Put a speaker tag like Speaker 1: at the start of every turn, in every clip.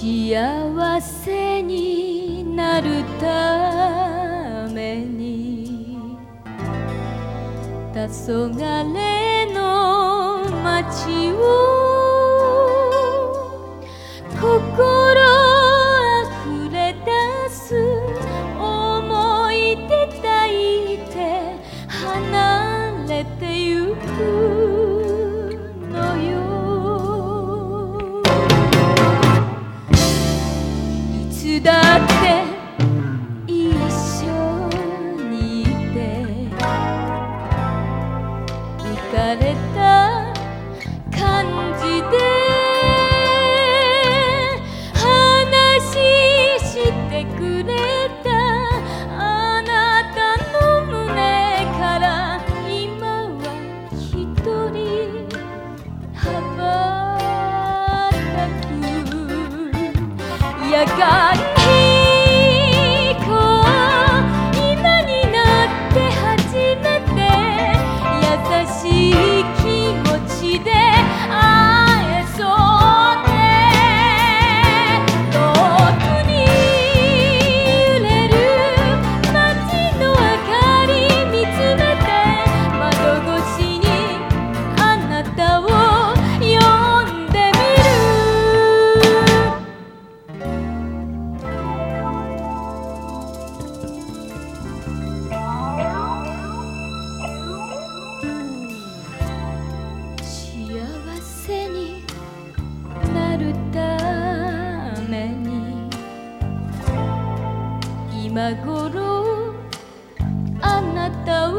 Speaker 1: 幸せになるために黄昏の街を心あふれ出す思い出抱いて離れてゆくのよ。いつだって一緒にいて浮かれた感じで話してくれたあなたの胸から今は一人羽ばたくやがて今になって初めて優しい気持ちで会えそうで遠くに揺れる街の明かり見つめて窓越しにあなたを呼んでみる。幸せになるために今頃あなたは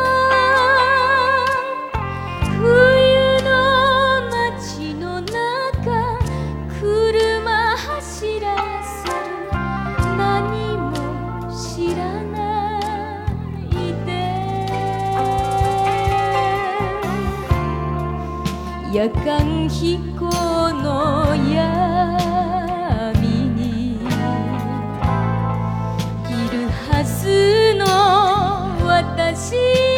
Speaker 1: 冬の街の中車走らせる何も知らないで夜間飛行の闇にいるはずの私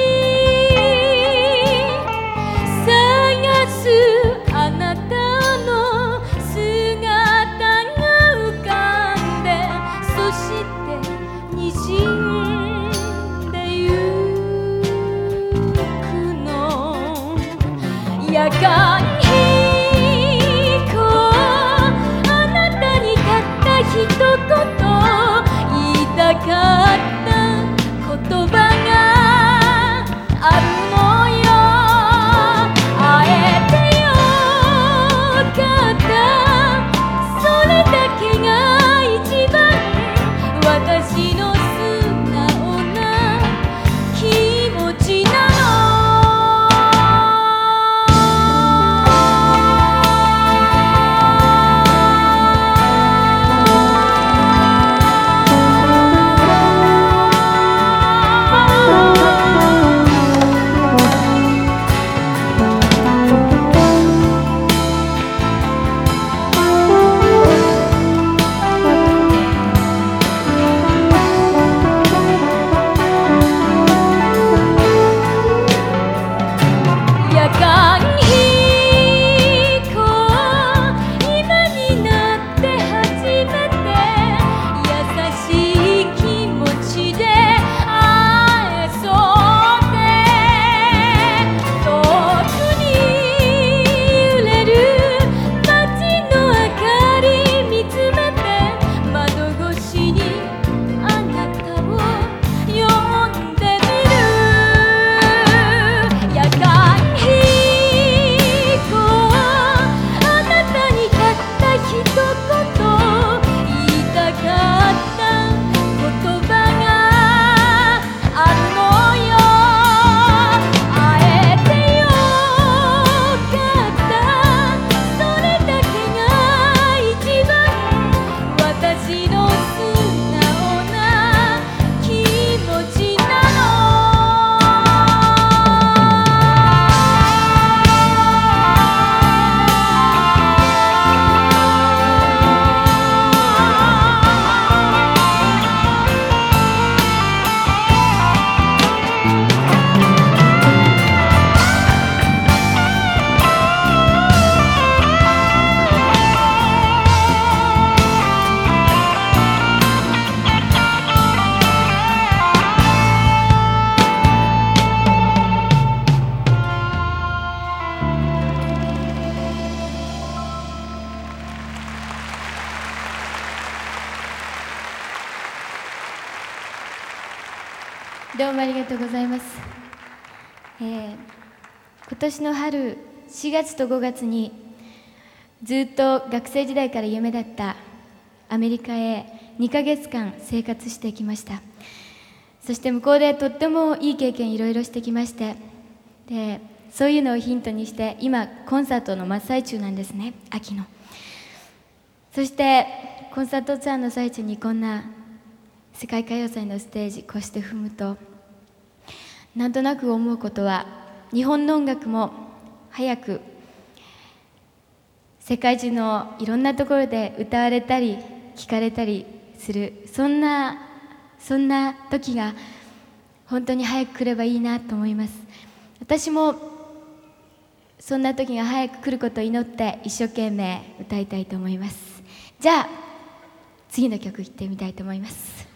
Speaker 1: 探すあなたの姿が浮かんでそして滲んでゆくの夜間飛行どうもありがとうございます。今年の春4月と5月にずっと学生時代から夢だったアメリカへ2ヶ月間生活してきました。そして向こうでとってもいい経験いろいろしてきまして、でそういうのをヒントにして今コンサートの真っ最中なんですね、秋の。そしてコンサートツアーの最中にこんな世界歌謡祭のステージこうして踏むと、なんとなく思うことは、日本の音楽も早く世界中のいろんなところで歌われたり聴かれたりする、そんな時が本当に早く来ればいいなと思います。私もそんな時が早く来ることを祈って一生懸命歌いたいと思います。じゃあ次の曲いってみたいと思います。